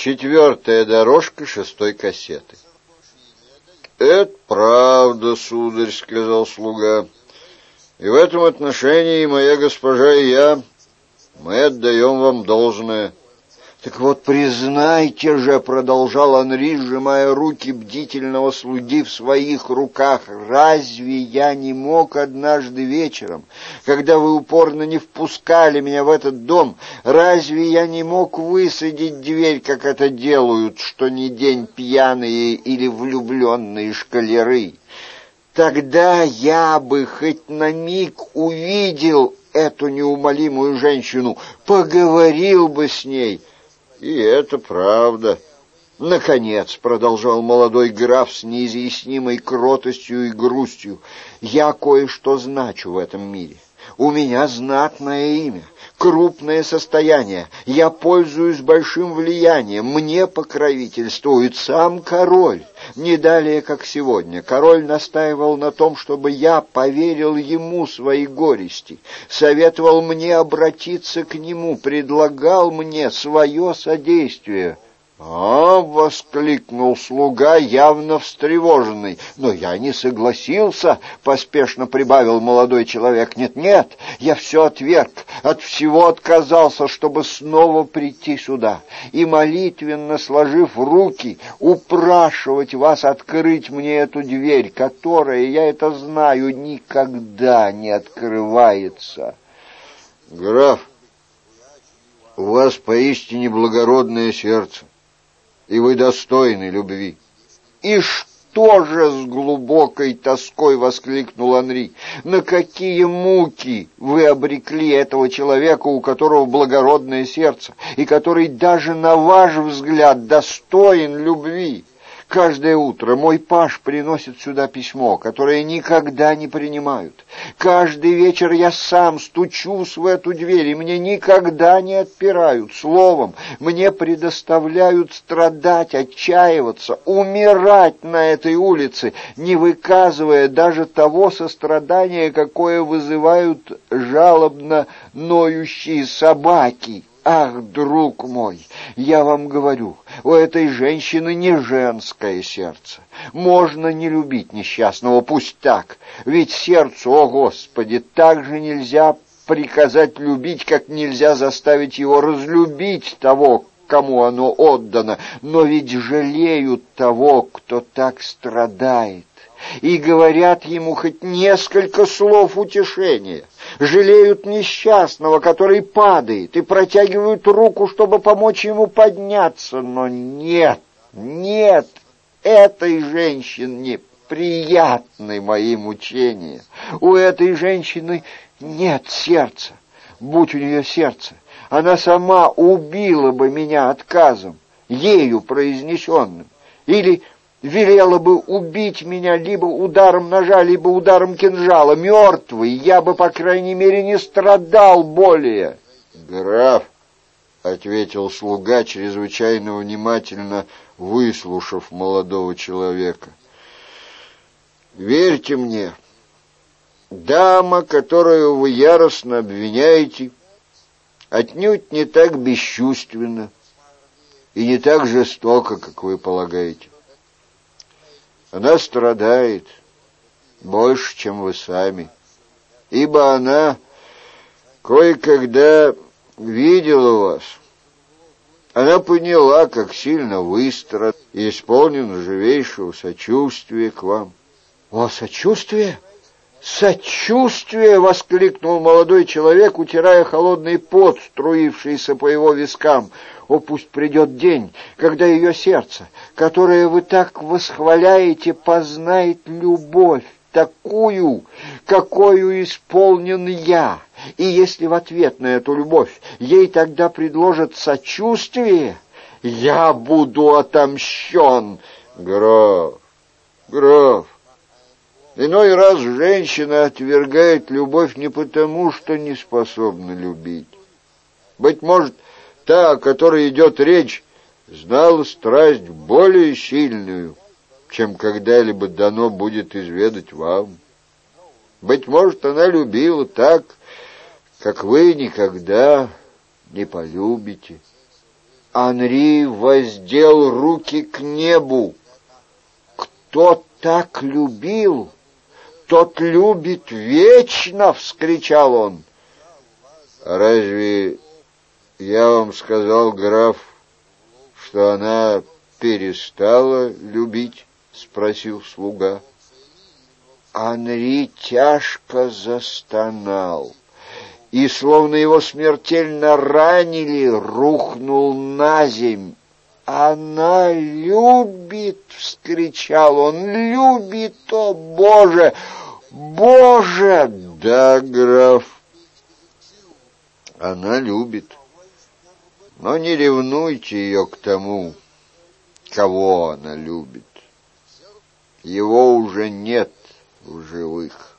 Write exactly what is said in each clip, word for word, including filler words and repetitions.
Четвертая дорожка шестой кассеты. «Это правда, сударь, — сказал слуга, — и в этом отношении моя госпожа и я, мы отдаем вам должное». «Так вот, признайте же, — продолжал Анри, сжимая руки бдительного слуги в своих руках, — разве я не мог однажды вечером, когда вы упорно не впускали меня в этот дом, разве я не мог высадить дверь, как это делают, что ни день пьяные или влюбленные школяры? Тогда я бы хоть на миг увидел эту неумолимую женщину, поговорил бы с ней». «И это правда». «Наконец, — продолжал молодой граф с неизъяснимой кротостью и грустью, — я кое-что значу в этом мире. У меня знатное имя, крупное состояние, я пользуюсь большим влиянием, мне покровительствует сам король. Не далее, как сегодня, король настаивал на том, чтобы я поверил ему свои горести, советовал мне обратиться к нему, предлагал мне свое содействие». «А, — воскликнул слуга, явно встревоженный. — Но я не согласился, — поспешно прибавил молодой человек. — Нет, нет, я все отверг, от всего отказался, чтобы снова прийти сюда и, молитвенно сложив руки, упрашивать вас открыть мне эту дверь, которая, я это знаю, никогда не открывается». «Граф, у вас поистине благородное сердце, и вы достойны любви». «И что же, — с глубокой тоской воскликнул Анри, — на какие муки вы обрекли этого человека, у которого благородное сердце, и который даже на ваш взгляд достоин любви? Каждое утро мой паж приносит сюда письмо, которое никогда не принимают. Каждый вечер я сам стучусь в эту дверь, и мне никогда не отпирают. Словом, мне предоставляют страдать, отчаиваться, умирать на этой улице, не выказывая даже того сострадания, какое вызывают жалобно ноющие собаки. Ах, друг мой, я вам говорю, у этой женщины не женское сердце. Можно не любить несчастного, пусть так, ведь сердцу, о Господи, так же нельзя приказать любить, как нельзя заставить его разлюбить того, кому оно отдано. Но ведь жалеют того, кто так страдает, и говорят ему хоть несколько слов утешения. Жалеют несчастного, который падает, и протягивают руку, чтобы помочь ему подняться. Но нет, нет, этой женщине приятны мои мучения. У этой женщины нет сердца. Будь у нее сердце, она сама убила бы меня отказом, ею произнесенным, или велела бы убить меня либо ударом ножа, либо ударом кинжала. Мертвый, я бы, по крайней мере, не страдал более». «Граф, — ответил слуга, чрезвычайно внимательно выслушав молодого человека, — верьте мне, дама, которую вы яростно обвиняете, отнюдь не так бесчувственна и не так жестока, как вы полагаете. Она страдает больше, чем вы сами, ибо она кое-когда видела вас. Она поняла, как сильно вы страдали, и исполнена живейшего сочувствия к вам». «О, сочувствие! Сочувствие!» — воскликнул молодой человек, утирая холодный пот, струившийся по его вискам. «О, пусть придет день, когда ее сердце, которое вы так восхваляете, познает любовь, такую, какую исполнен я. И если в ответ на эту любовь ей тогда предложат сочувствие, я буду отомщен». «Граф, граф, иной раз женщина отвергает любовь не потому, что не способна любить. Быть может, та, о которой идет речь, знала страсть более сильную, чем когда-либо дано будет изведать вам. Быть может, она любила так, как вы никогда не полюбите. Анри воздел руки к небу. «Кто так любил, тот любит вечно!» — вскричал он. «Разве я вам сказал, граф, что она перестала любить?» — спросил слуга. Анри тяжко застонал и, словно его смертельно ранили, рухнул на земь. «Она любит!» — вскричал он. «Любит, о Боже! Боже!» «Да, граф, она любит, но не ревнуйте ее к тому, кого она любит. Его уже нет в живых.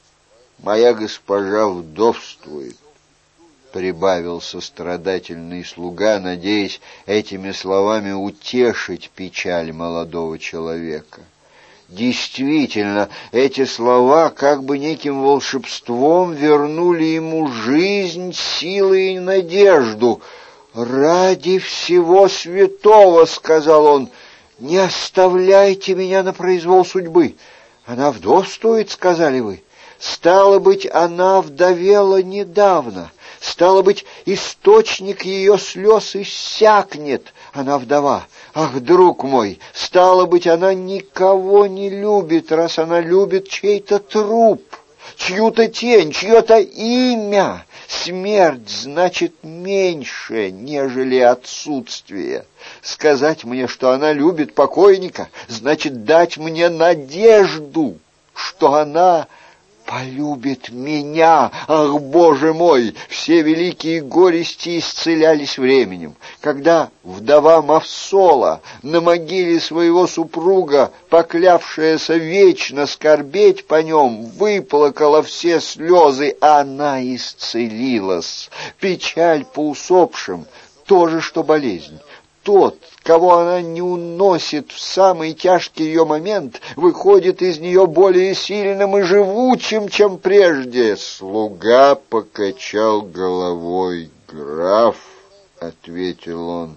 Моя госпожа вдовствует», — прибавил сострадательный слуга, надеясь этими словами утешить печаль молодого человека. Действительно, эти слова как бы неким волшебством вернули ему жизнь, силы и надежду. «Ради всего святого, — сказал он, — не оставляйте меня на произвол судьбы. Она вдовствует, — сказали вы. Стало быть, она вдовела недавно. Стало быть, источник ее слез иссякнет. Она вдова. Ах, друг мой, стало быть, она никого не любит, раз она любит чей-то труп, чью-то тень, чье-то имя. Смерть значит меньше, нежели отсутствие. Сказать мне, что она любит покойника, значит дать мне надежду, что она полюбит меня. Ах, Боже мой, все великие горести исцелялись временем. Когда вдова Мавсола на могиле своего супруга, поклявшаяся вечно скорбеть по нем, выплакала все слезы, она исцелилась. Печаль по усопшим — то же, что болезнь. Тот, кого она не уносит в самый тяжкий ее момент, выходит из нее более сильным и живучим, чем прежде. Слуга покачал головой. «Граф, — ответил он,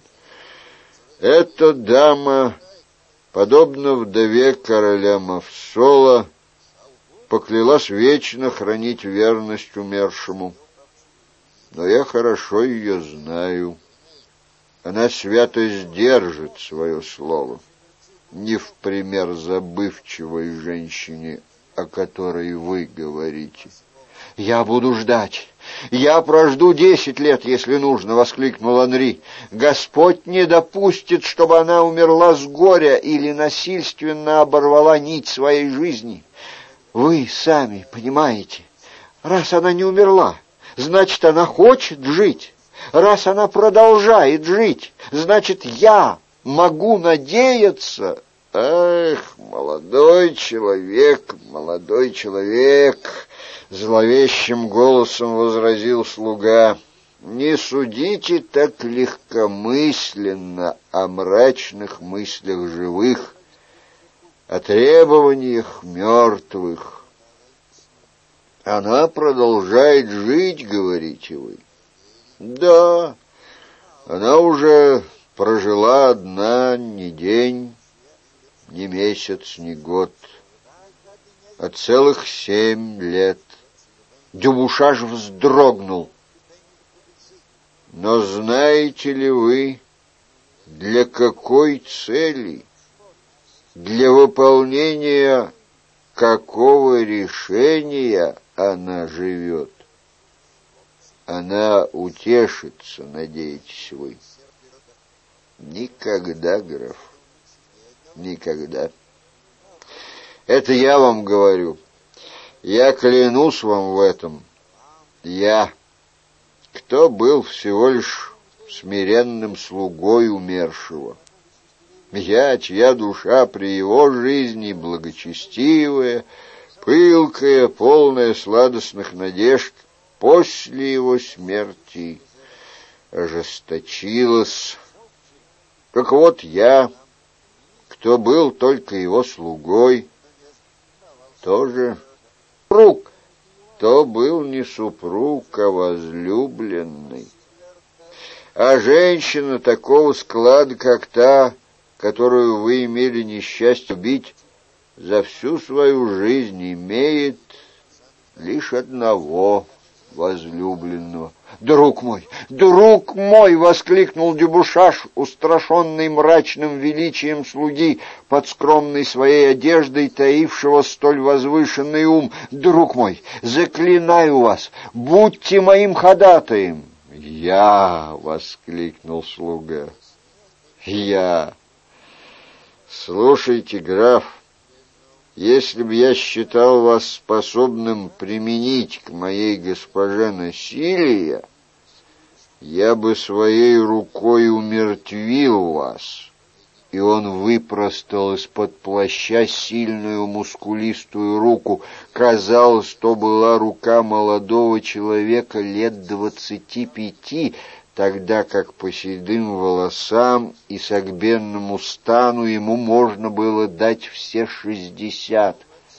— эта дама, подобно вдове короля Мавсола, поклялась вечно хранить верность умершему. Но я хорошо ее знаю. Она свято сдержит свое слово, не в пример забывчивой женщине, о которой вы говорите». «Я буду ждать. Я прожду десять лет, если нужно», — воскликнул Анри. «Господь не допустит, чтобы она умерла с горя или насильственно оборвала нить своей жизни. Вы сами понимаете, раз она не умерла, значит, она хочет жить. Раз она продолжает жить, значит, я могу надеяться». «Ах, молодой человек, молодой человек!» — зловещим голосом возразил слуга. «Не судите так легкомысленно о мрачных мыслях живых, о требованиях мертвых. Она продолжает жить, говорите вы? Да, она уже прожила одна не день, ни месяц, ни год, а целых семь лет». Дюбушаш вздрогнул. «Но знаете ли вы, для какой цели, для выполнения какого решения она живет? Она утешится, надеетесь вы? Никогда, граф, никогда. Это я вам говорю. Я клянусь вам в этом. Я, кто был всего лишь смиренным слугой умершего. Я, чья душа при его жизни благочестивая, пылкая, полная сладостных надежд, после его смерти ожесточилась. Так вот я, кто был только его слугой, тоже супруг, то был не супруг, а возлюбленный. А женщина такого склада, как та, которую вы имели несчастье убить, за всю свою жизнь имеет лишь одного возлюбленного. «Друг мой! Друг мой!» — воскликнул Дюбушаш, устрашенный мрачным величием слуги, под скромной своей одеждой, таившего столь возвышенный ум. «Друг мой, заклинаю вас, будьте моим ходатаем!» «Я!» — воскликнул слуга. «Я!» «Слушайте, граф, если бы я считал вас способным применить к моей госпоже насилие, я бы своей рукой умертвил вас». И он выпростал из-под плаща сильную мускулистую руку. Казалось, то была рука молодого человека лет двадцати пяти, тогда как по седым волосам и согбенному стану ему можно было дать все шестьдесят.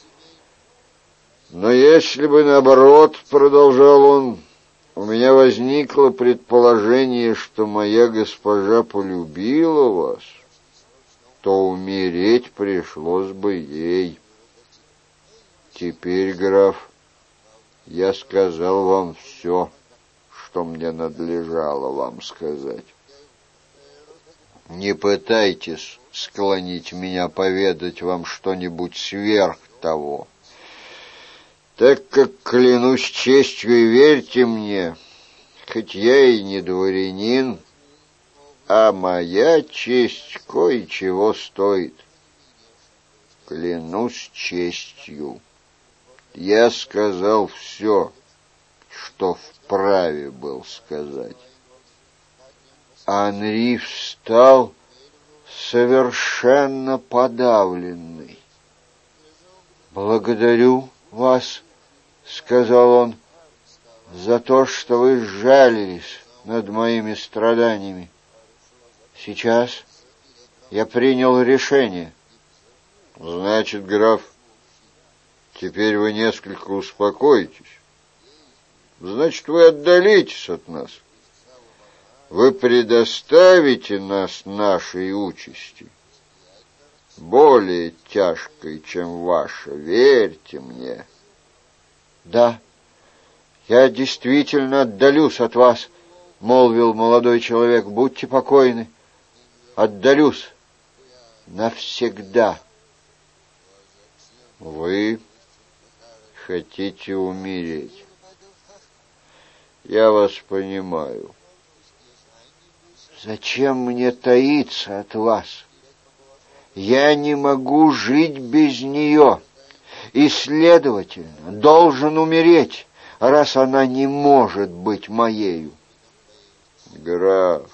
«Но если бы, наоборот, — продолжал он, — у меня возникло предположение, что моя госпожа полюбила вас, то умереть пришлось бы ей. Теперь, граф, я сказал вам все, что мне надлежало вам сказать. Не пытайтесь склонить меня поведать вам что-нибудь сверх того, так как, клянусь честью, и верьте мне, хоть я и не дворянин, а моя честь кое-чего стоит. Клянусь честью, я сказал все, что вправе был сказать». Анри встал совершенно подавленный. «Благодарю вас, — сказал он, — за то, что вы сжалились над моими страданиями. Сейчас я принял решение». «Значит, граф, теперь вы несколько успокоитесь. Значит, вы отдалитесь от нас. Вы предоставите нас нашей участи, более тяжкой, чем ваша, верьте мне». «Да, я действительно отдалюсь от вас, — молвил молодой человек, — будьте покойны. Отдалюсь навсегда». «Вы хотите умереть. Я вас понимаю». «Зачем мне таиться от вас? Я не могу жить без нее, и, следовательно, должен умереть, раз она не может быть моею». «Граф,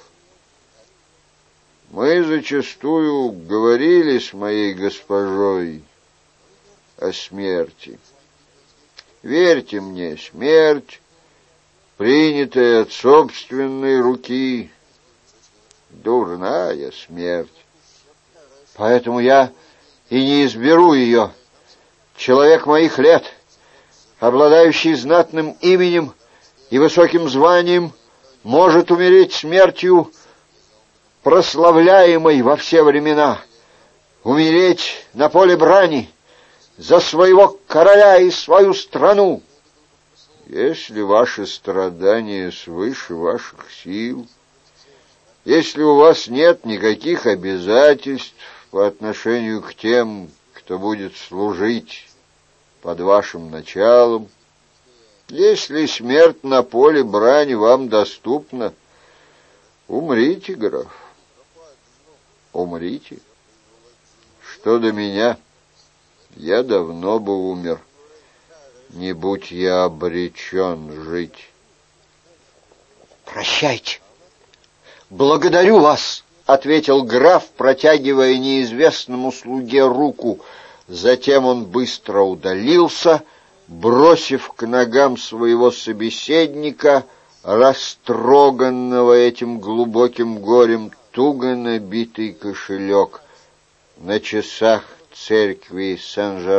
мы зачастую говорили с моей госпожой о смерти. Верьте мне, смерть, принятая от собственной руки, дурная смерть. Поэтому я и не изберу ее. Человек моих лет, обладающий знатным именем и высоким званием, может умереть смертью, прославляемой во все времена, умереть на поле брани за своего короля и свою страну. Если ваши страдания свыше ваших сил, если у вас нет никаких обязательств по отношению к тем, кто будет служить под вашим началом, если смерть на поле брани вам доступна, умрите, граф, умрите. Что до меня, я давно бы умер, не будь я обречен жить». «Прощайте. Благодарю вас», — ответил граф, протягивая неизвестному слуге руку. Затем он быстро удалился, бросив к ногам своего собеседника, растроганного этим глубоким горем, туго набитый кошелек. На часах церкви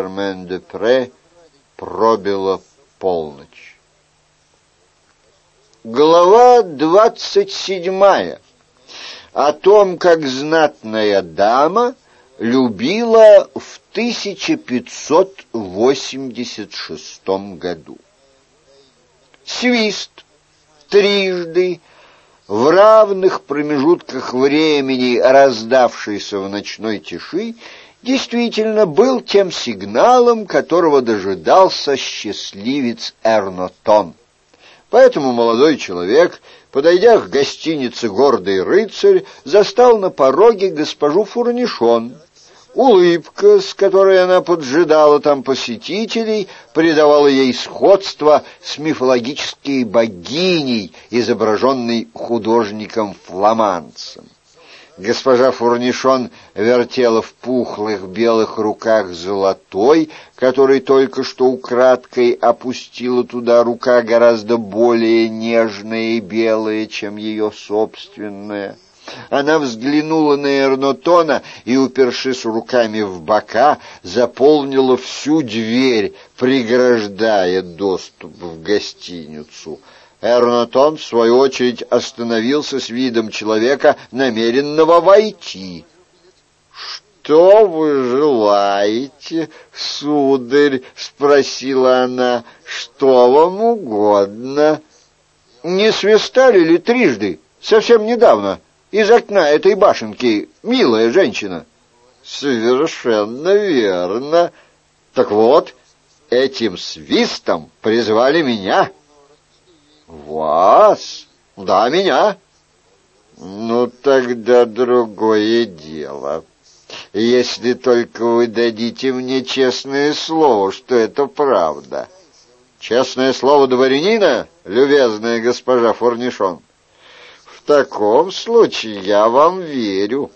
Сен-Жермен-де-Пре пробила полночь. Глава двадцать седьмая. О том, как знатная дама любила в тысяча пятьсот восемьдесят шестом году. Свист трижды в равных промежутках времени, раздавшийся в ночной тиши, действительно был тем сигналом, которого дожидался счастливец Эрнотон. Поэтому молодой человек, подойдя к гостинице «Гордый рыцарь», застал на пороге госпожу Фурнишон. Улыбка, с которой она поджидала там посетителей, придавала ей сходство с мифологической богиней, изображенной художником-фламандцем. Госпожа Фурнишон вертела в пухлых белых руках золотой, который только что украдкой опустила туда рука гораздо более нежная и белая, чем ее собственная. Она взглянула на Эрнотона и, упершись руками в бока, заполнила всю дверь, преграждая доступ в гостиницу. Эрнотон, в свою очередь, остановился с видом человека, намеренного войти. «Что вы желаете, сударь?» — спросила она. «Что вам угодно?» «Не свистали ли трижды, совсем недавно, из окна этой башенки, милая женщина?» «Совершенно верно. Так вот, этим свистом призвали меня». «Вас? Да, меня». «Ну, тогда другое дело. Если только вы дадите мне честное слово, что это правда». «Честное слово дворянина, любезная госпожа Фурнишон?» «В таком случае я вам верю».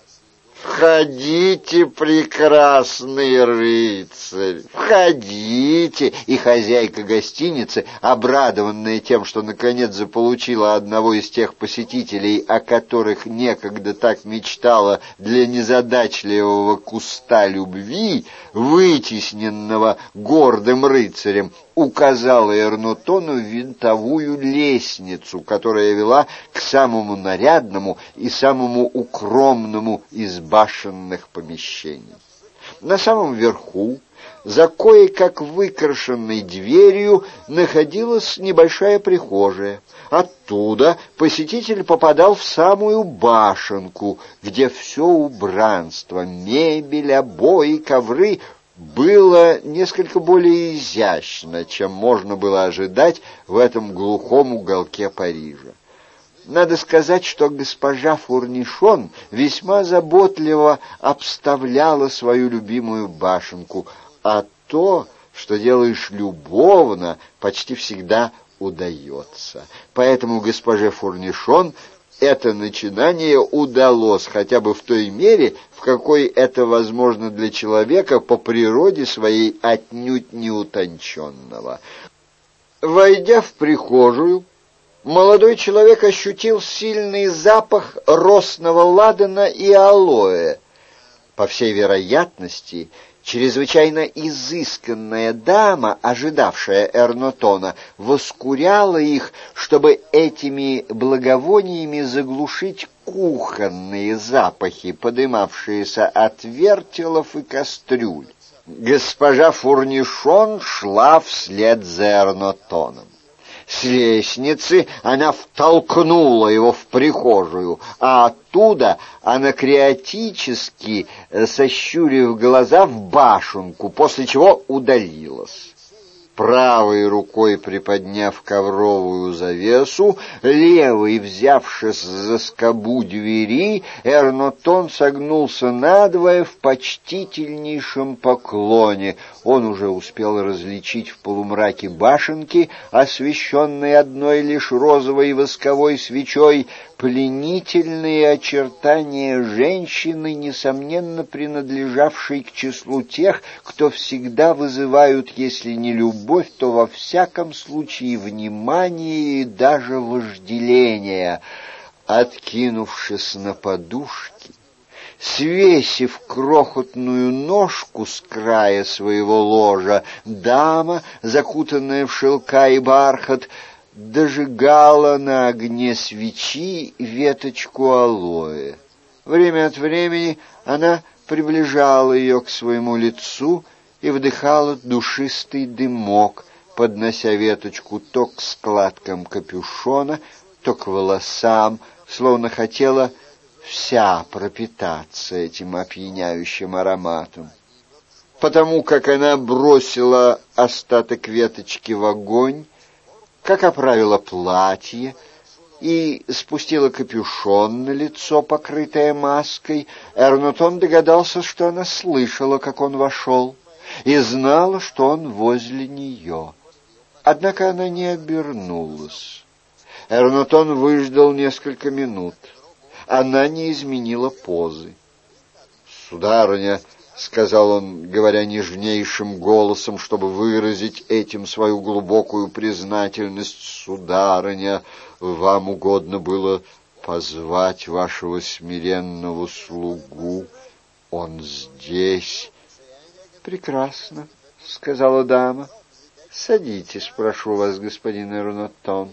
«Входите, прекрасный рыцарь, входите!» И хозяйка гостиницы, обрадованная тем, что наконец заполучила одного из тех посетителей, о которых некогда так мечтала для незадачливого куста любви, вытесненного гордым рыцарем, указала Эрнотону винтовую лестницу, которая вела к самому нарядному и самому укромному из башенных помещений. На самом верху, за кое-как выкрашенной дверью, находилась небольшая прихожая. Оттуда посетитель попадал в самую башенку, где все убранство, мебель, обои, ковры было несколько более изящно, чем можно было ожидать в этом глухом уголке Парижа. Надо сказать, что госпожа Фурнишон весьма заботливо обставляла свою любимую башенку, а то, что делаешь любовно, почти всегда удается. Поэтому госпоже Фурнишон это начинание удалось хотя бы в той мере, в какой это возможно для человека по природе своей отнюдь неутонченного. Войдя в прихожую, молодой человек ощутил сильный запах росного ладана и алоэ. По всей вероятности, чрезвычайно изысканная дама, ожидавшая Эрнотона, воскуряла их, чтобы этими благовониями заглушить кухонные запахи, подымавшиеся от вертелов и кастрюль. Госпожа Фурнишон шла вслед за Эрнотоном. С лестницы она втолкнула его в прихожую, а оттуда анакреатически, сощурив глаза, в башенку, после чего удалилась. Правой рукой приподняв ковровую завесу, левой взявшись за скобу двери, Эрнотон согнулся надвое в почтительнейшем поклоне. Он уже успел различить в полумраке башенки, освещенной одной лишь розовой восковой свечой, пленительные очертания женщины, несомненно принадлежавшей к числу тех, кто всегда вызывают, если не любовь, то во всяком случае внимание и даже вожделение. Откинувшись на подушки, свесив крохотную ножку с края своего ложа, дама, закутанная в шелка и бархат, дожигала на огне свечи веточку алоэ. Время от времени она приближала ее к своему лицу и вдыхала душистый дымок, поднося веточку то к складкам капюшона, то к волосам, словно хотела вся пропитаться этим опьяняющим ароматом. Потому как она бросила остаток веточки в огонь, как оправила платье и спустила капюшон на лицо, покрытое маской, Эрнотон догадался, что она слышала, как он вошел, и знала, что он возле нее. Однако она не обернулась. Эрнотон выждал несколько минут. Она не изменила позы. «Сударыня», — сказал он, говоря нежнейшим голосом, чтобы выразить этим свою глубокую признательность, «сударыня, вам угодно было позвать вашего смиренного слугу. Он здесь». «Прекрасно», — сказала дама. «Садитесь, прошу вас, господин Эрнотон».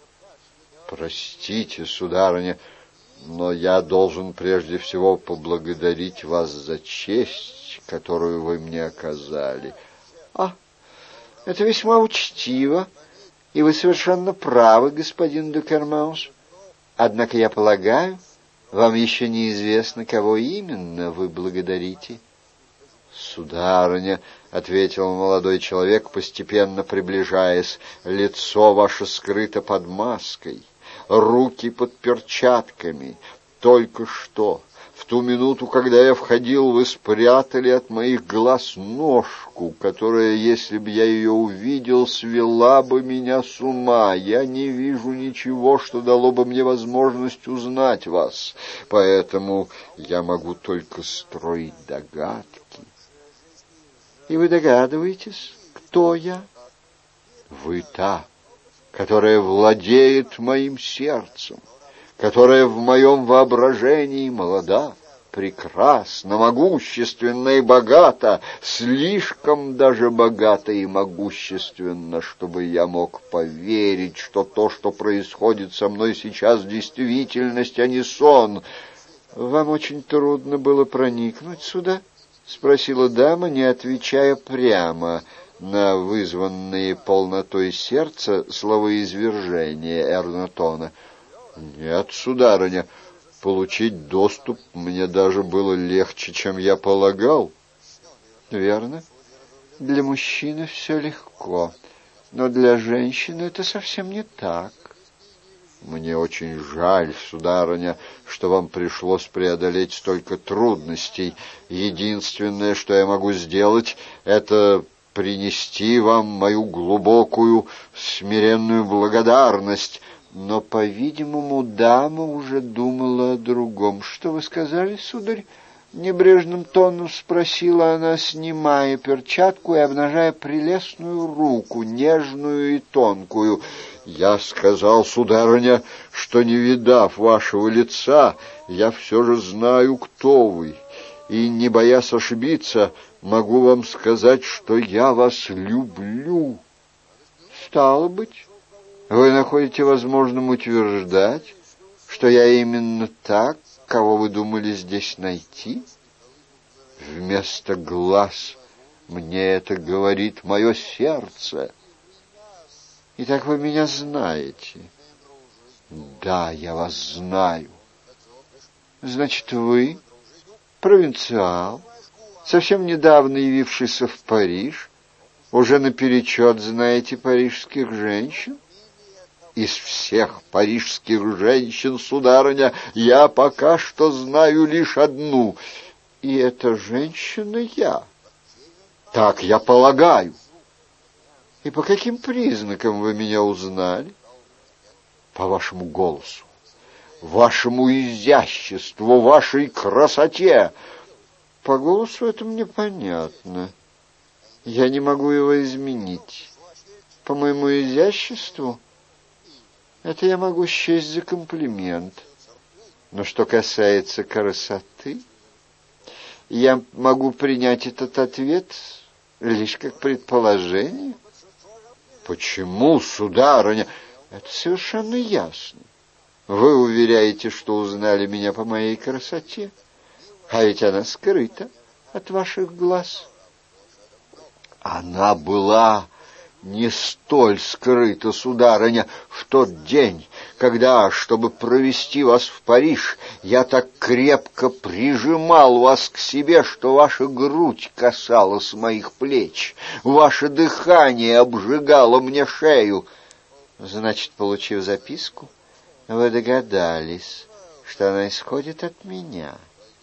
«Простите, сударыня, но я должен прежде всего поблагодарить вас за честь, которую вы мне оказали». «А, это весьма учтиво, и вы совершенно правы, господин де Кермаус. Однако, я полагаю, вам еще неизвестно, кого именно вы благодарите». «Сударыня», — ответил молодой человек, постепенно приближаясь, — «лицо ваше скрыто под маской, руки под перчатками. Только что, в ту минуту, когда я входил, вы спрятали от моих глаз ножку, которая, если бы я ее увидел, свела бы меня с ума. Я не вижу ничего, что дало бы мне возможность узнать вас, поэтому я могу только строить догадки». «И вы догадываетесь, кто я?» «Вы та, которая владеет моим сердцем, которая в моем воображении молода, прекрасна, могущественна и богата, слишком даже богата и могущественна, чтобы я мог поверить, что то, что происходит со мной сейчас, действительность, а не сон». «Вам очень трудно было проникнуть сюда?» — спросила дама, не отвечая прямо на вызванные полнотой сердца словоизвержения Эрнотона. «Нет, сударыня, получить доступ мне даже было легче, чем я полагал». «Верно. Для мужчины все легко, но для женщины это совсем не так». «Мне очень жаль, сударыня, что вам пришлось преодолеть столько трудностей. Единственное, что я могу сделать, это принести вам мою глубокую, смиренную благодарность». Но, по-видимому, дама уже думала о другом. «Что вы сказали, сударь?» — небрежным тоном спросила она, снимая перчатку и обнажая прелестную руку, нежную и тонкую. «Я сказал, сударыня, что, не видав вашего лица, я все же знаю, кто вы, и, не боясь ошибиться, могу вам сказать, что я вас люблю». «Стало быть, вы находите возможным утверждать, что я именно так, кого вы думали здесь найти?» «Вместо глаз мне это говорит мое сердце». «Итак, вы меня знаете?» «Да, я вас знаю». «Значит, вы провинциал, совсем недавно явившийся в Париж, уже наперечет знаете парижских женщин?» «Из всех парижских женщин, сударыня, я пока что знаю лишь одну, и эта женщина я». «Так я полагаю». «И по каким признакам вы меня узнали?» «По вашему голосу, вашему изяществу, вашей красоте». «По голосу это мне понятно. Я не могу его изменить. По моему изяществу это я могу счесть за комплимент. Но что касается красоты, я могу принять этот ответ лишь как предположение». «Почему, сударыня?» Это совершенно ясно. Вы уверяете, что узнали меня по моей красоте, а ведь она скрыта от ваших глаз. Она была не столь скрыта, сударыня, в тот день, когда, чтобы провести вас в Париж, я так крепко прижимал вас к себе, что ваша грудь касалась моих плеч, ваше дыхание обжигало мне шею. Значит, получив записку, вы догадались, что она исходит от меня.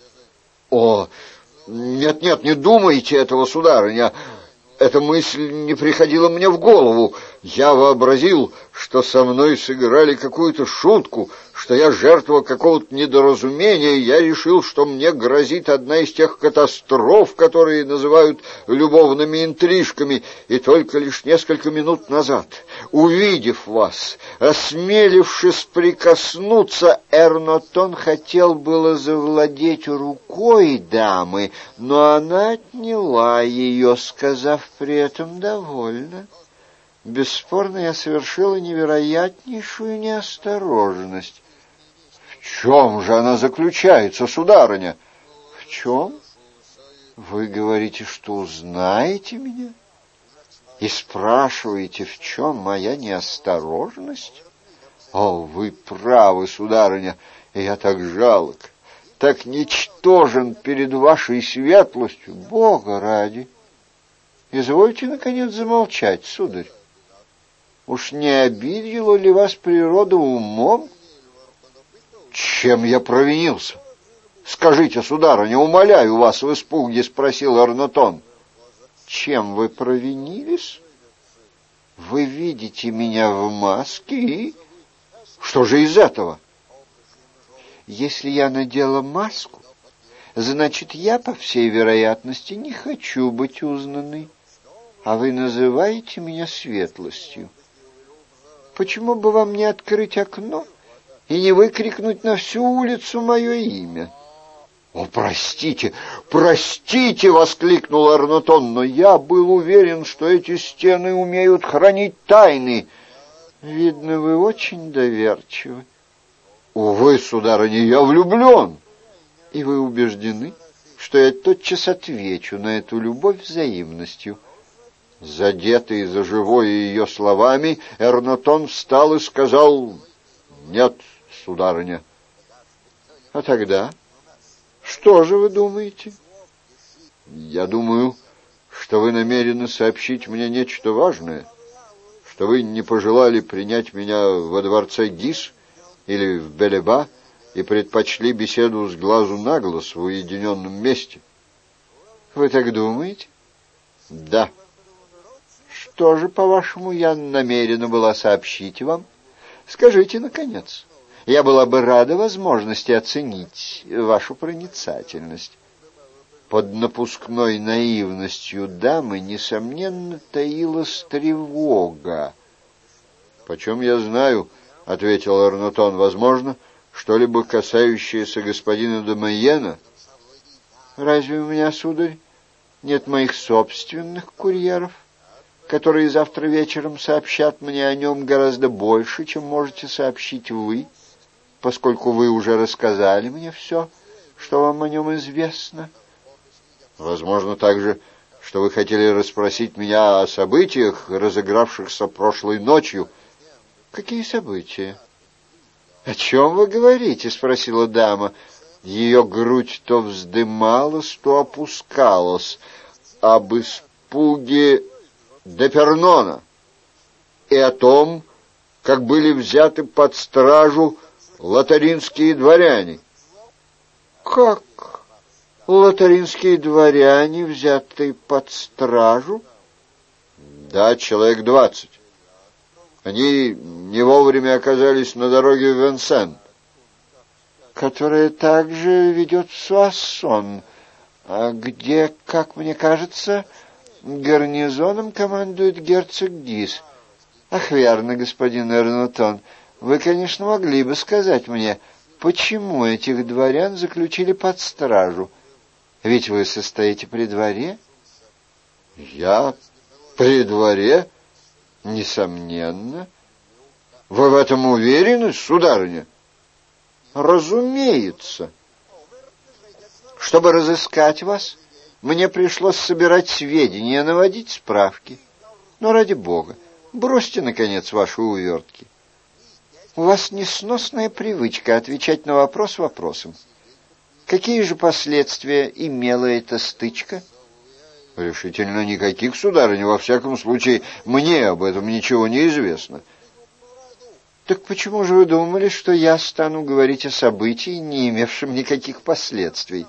О, нет-нет, не думайте этого, сударыня. Эта мысль не приходила мне в голову. Я вообразил, что со мной сыграли какую-то шутку, что я жертва какого-то недоразумения, и я решил, что мне грозит одна из тех катастроф, которые называют любовными интрижками, и только лишь несколько минут назад, увидев вас, осмелившись прикоснуться, Эрнотон хотел было завладеть рукой дамы, но она отняла ее, сказав при этом «довольно». Бесспорно, я совершила невероятнейшую неосторожность. В чем же она заключается, сударыня? В чем? Вы говорите, что узнаете меня? И спрашиваете, в чем моя неосторожность? О, вы правы, сударыня, и я так жалок, так ничтожен перед вашей светлостью, Бога ради. Извольте, наконец, замолчать, сударь. Уж не обидела ли вас природа умом? Чем я провинился? Скажите, сударыня, умоляю вас, в испуге спросил Эрнотон. Чем вы провинились? Вы видите меня в маске и... Что же из этого? Если я надела маску, значит, я, по всей вероятности, не хочу быть узнанной, а вы называете меня светлостью. Почему бы вам не открыть окно и не выкрикнуть на всю улицу мое имя? — О, простите, простите! — воскликнул Эрнотон, но я был уверен, что эти стены умеют хранить тайны. — Видно, вы очень доверчивы. — Увы, сударыня, я влюблен. — И вы убеждены, что я тотчас отвечу на эту любовь взаимностью? Задетый за живое ее словами, Эрнотон встал и сказал: «Нет, сударыня». «А тогда? Что же вы думаете?» «Я думаю, что вы намерены сообщить мне нечто важное, что вы не пожелали принять меня во дворце Гис или в Белеба и предпочли беседу с глазу на глаз в уединенном месте». «Вы так думаете?» «Да». Что же, по-вашему, я намерена была сообщить вам? Скажите, наконец. Я была бы рада возможности оценить вашу проницательность. Под напускной наивностью дамы, несомненно, таилась тревога. — Почем я знаю, — ответил Эрнотон, — возможно, что-либо касающееся господина де Майена? — Разве у меня, сударь, нет моих собственных курьеров, которые завтра вечером сообщат мне о нем гораздо больше, чем можете сообщить вы, поскольку вы уже рассказали мне все, что вам о нем известно? Возможно также, что вы хотели расспросить меня о событиях, разыгравшихся прошлой ночью. Какие события? О чем вы говорите? — спросила дама. Ее грудь то вздымалась, то опускалась. Об испуге Депернона и о том, как были взяты под стражу лотаринские дворяне. Как лотаринские дворяне взяты под стражу? Да, человек двадцать. Они не вовремя оказались на дороге в Венсен, которая также ведет в Суассон, где, как мне кажется, гарнизоном командует герцог Гис. Ах, верно, господин Эрнотон, вы, конечно, могли бы сказать мне, почему этих дворян заключили под стражу? Ведь вы состоите при дворе? Я при дворе? Несомненно. Вы в этом уверены, сударыня? Разумеется. Чтобы разыскать вас, мне пришлось собирать сведения, наводить справки. Но ради бога, бросьте, наконец, ваши увертки. У вас несносная привычка отвечать на вопрос вопросом. Какие же последствия имела эта стычка? Решительно никаких, сударыня. Во всяком случае, мне об этом ничего не известно. Так почему же вы думали, что я стану говорить о событии, не имевшем никаких последствий?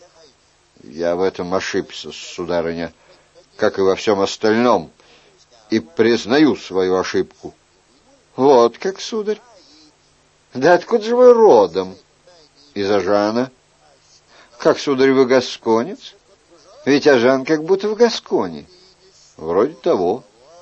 Я в этом ошибся, сударыня, как и во всем остальном, и признаю свою ошибку. Вот как, сударь. Да откуда же вы родом? Из Ажана. Как, сударь, вы гасконец? Ведь Ажан как будто в Гасконе. Вроде того.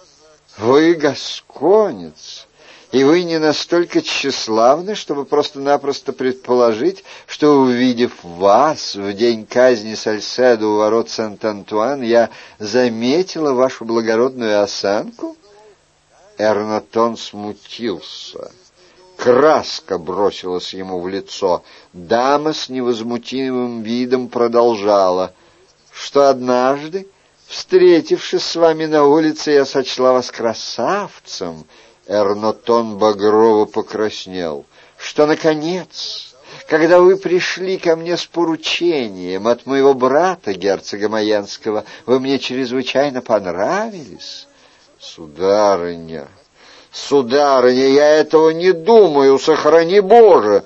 Вы гасконец, и вы не настолько тщеславны, чтобы просто-напросто предположить, что, увидев вас в день казни Сальседо у ворот Сент-Антуан, я заметила вашу благородную осанку? Эрнатон смутился. Краска бросилась ему в лицо. Дама с невозмутимым видом продолжала, что однажды, встретившись с вами на улице, я сочла вас красавцем. Эрнатон багрово покраснел. Что, наконец, когда вы пришли ко мне с поручением от моего брата, герцога Майенского, вы мне чрезвычайно понравились. Сударыня, сударыня, я этого не думаю, сохрани Боже.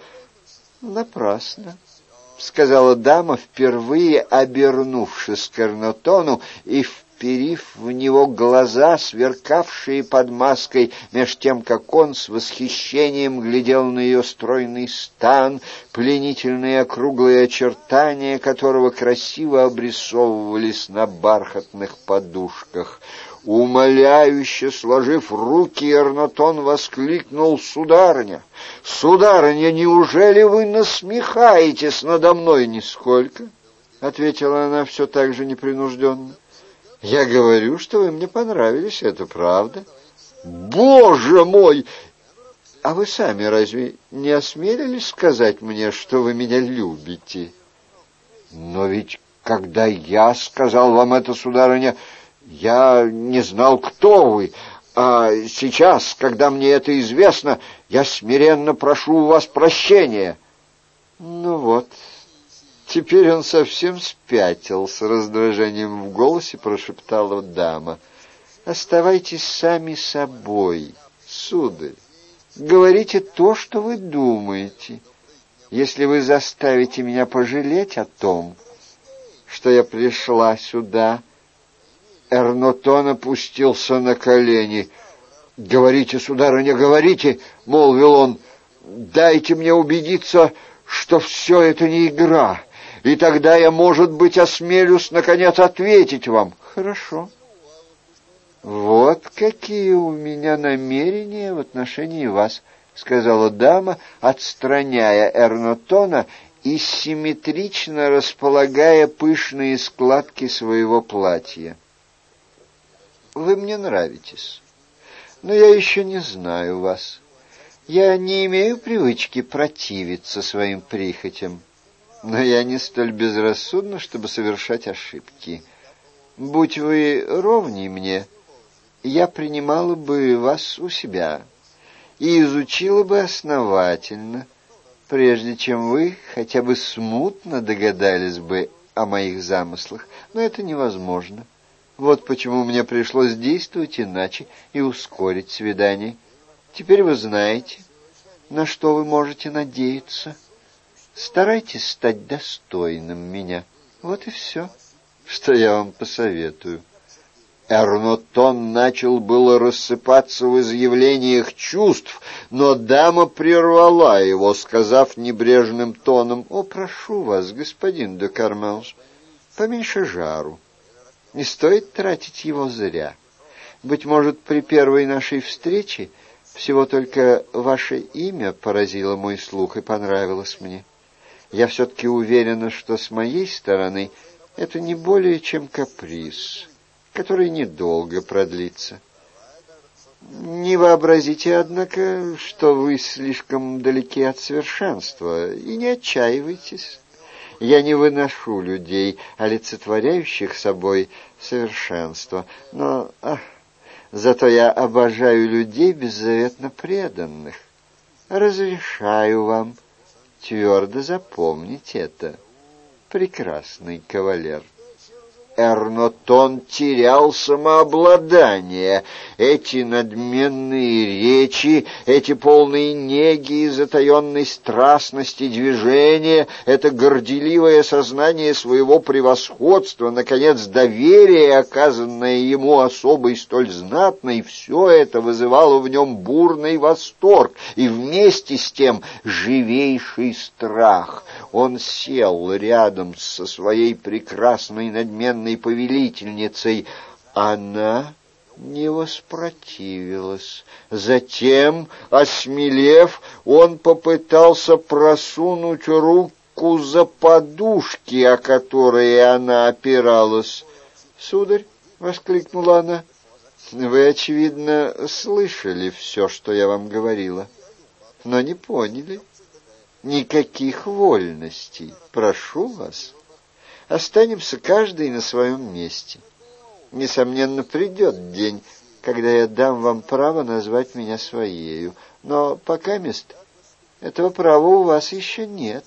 Напрасно, — сказала дама, впервые обернувшись к Эрнатону и вперив в него глаза, сверкавшие под маской, меж тем, как он с восхищением глядел на ее стройный стан, пленительные округлые очертания которого красиво обрисовывались на бархатных подушках. Умоляюще сложив руки, Эрнатон воскликнул: «Сударыня, сударыня, неужели вы насмехаетесь надо мной?» «Нисколько», — ответила она все так же непринужденно. «Я говорю, что вы мне понравились, это правда». «Боже мой! А вы сами разве не осмелились сказать мне, что вы меня любите?» «Но ведь когда я сказал вам это, сударыня, я не знал, кто вы, а сейчас, когда мне это известно, я смиренно прошу у вас прощения». «Ну вот, теперь он совсем спятил», — с раздражением в голосе прошептала дама. «Оставайтесь сами собой, сударь. Говорите то, что вы думаете. Если вы заставите меня пожалеть о том, что я пришла сюда...» Эрнатон опустился на колени. «Говорите, сударыня, говорите!» — молвил он. «Дайте мне убедиться, что все это не игра, и тогда я, может быть, осмелюсь, наконец, ответить вам». «Хорошо. Вот какие у меня намерения в отношении вас», — сказала дама, отстраняя Эрнатона и симметрично располагая пышные складки своего платья. «Вы мне нравитесь, но я еще не знаю вас. Я не имею привычки противиться своим прихотям, но я не столь безрассудна, чтобы совершать ошибки. Будь вы ровней мне, я принимала бы вас у себя и изучила бы основательно, прежде чем вы хотя бы смутно догадались бы о моих замыслах, но это невозможно. Вот почему мне пришлось действовать иначе и ускорить свидание. Теперь вы знаете, на что вы можете надеяться. Старайтесь стать достойным меня. Вот и все, что я вам посоветую». Эрнатон начал было рассыпаться в изъявлениях чувств, но дама прервала его, сказав небрежным тоном: «О, прошу вас, господин де Карманш, поменьше жару. Не стоит тратить его зря. Быть может, при первой нашей встрече всего только ваше имя поразило мой слух и понравилось мне. Я все-таки уверена, что с моей стороны это не более чем каприз, который недолго продлится». Не вообразите, однако, что вы слишком далеки от совершенства, и не отчаивайтесь. Я не выношу людей, олицетворяющих собой совершенство, но ах, зато я обожаю людей беззаветно преданных. Разрешаю вам твердо запомнить это, прекрасный кавалер. Эрнотон терял самообладание. Эти надменные речи, эти полные неги и затаенной страстности движения, это горделивое сознание своего превосходства, наконец, доверие, оказанное ему особой столь знатной, все это вызывало в нем бурный восторг и вместе с тем живейший страх. Он сел рядом со своей прекрасной надменной повелительницей. Она не воспротивилась. Затем, осмелев, он попытался просунуть руку за подушки, о которые она опиралась. «Сударь!» — воскликнула она. «Вы, очевидно, слышали все, что я вам говорила, но не поняли. Никаких вольностей. Прошу вас. Останемся каждый на своем месте. Несомненно, придет день, когда я дам вам право назвать меня своею, но пока мест этого права у вас еще нет».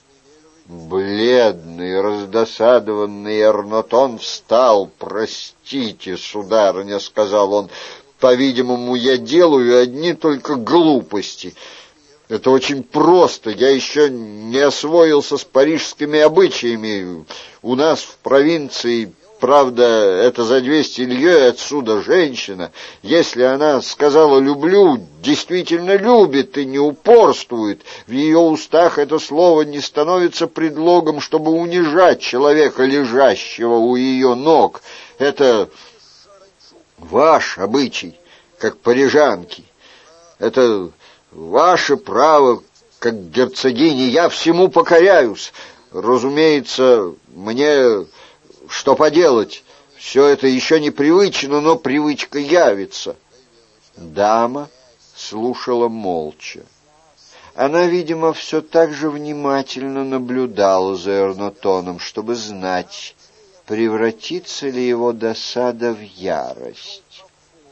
Бледный, раздосадованный Эрнотон встал. «Простите, сударыня, — сказал он, — по-видимому, я делаю одни только глупости. Это очень просто. Я еще не освоился с парижскими обычаями. У нас в провинции, правда, это за двести лье, отсюда женщина. Если она сказала «люблю», действительно любит и не упорствует. В ее устах это слово не становится предлогом, чтобы унижать человека, лежащего у ее ног. Это ваш обычай, как парижанки. Это ваше право, как герцогини, я всему покоряюсь. Разумеется, мне что поделать? Все это еще непривычно, но привычка явится». Дама слушала молча. Она, видимо, все так же внимательно наблюдала за Эрнотоном, чтобы знать, превратится ли его досада в ярость.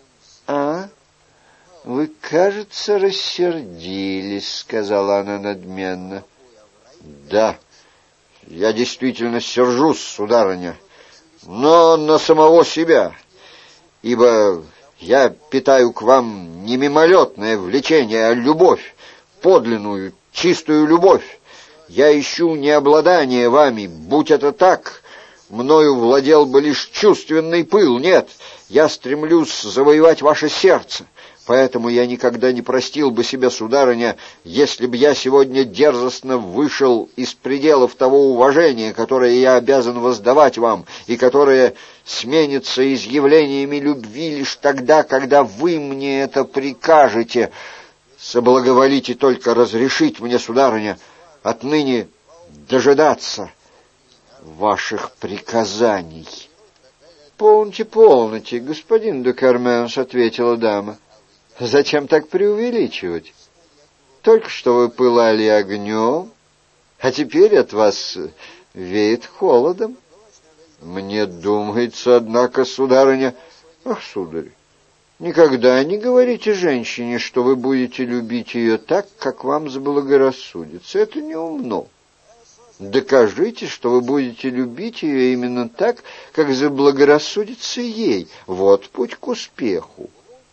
«А? Вы, кажется, рассердились», — сказала она надменно. «Да, я действительно сержусь, сударыня, но на самого себя, ибо я питаю к вам не мимолетное влечение, а любовь, подлинную, чистую любовь. Я ищу не обладание вами, будь это так, мною владел бы лишь чувственный пыл. Нет, я стремлюсь завоевать ваше сердце. Поэтому я никогда не простил бы себя, сударыня, если б я сегодня дерзостно вышел из пределов того уважения, которое я обязан воздавать вам, и которое сменится изъявлениями любви лишь тогда, когда вы мне это прикажете. Соблаговолите только разрешить мне, сударыня, отныне дожидаться ваших приказаний». «Полноте, полноте, господин де Карменс», — ответила дама. «Зачем так преувеличивать? Только что вы пылали огнем, а теперь от вас веет холодом». «Мне думается, однако, сударыня...» «Ах, сударь, никогда не говорите женщине, что вы будете любить ее так, как вам заблагорассудится. Это неумно. Докажите, что вы будете любить ее именно так, как заблагорассудится ей. Вот путь к успеху».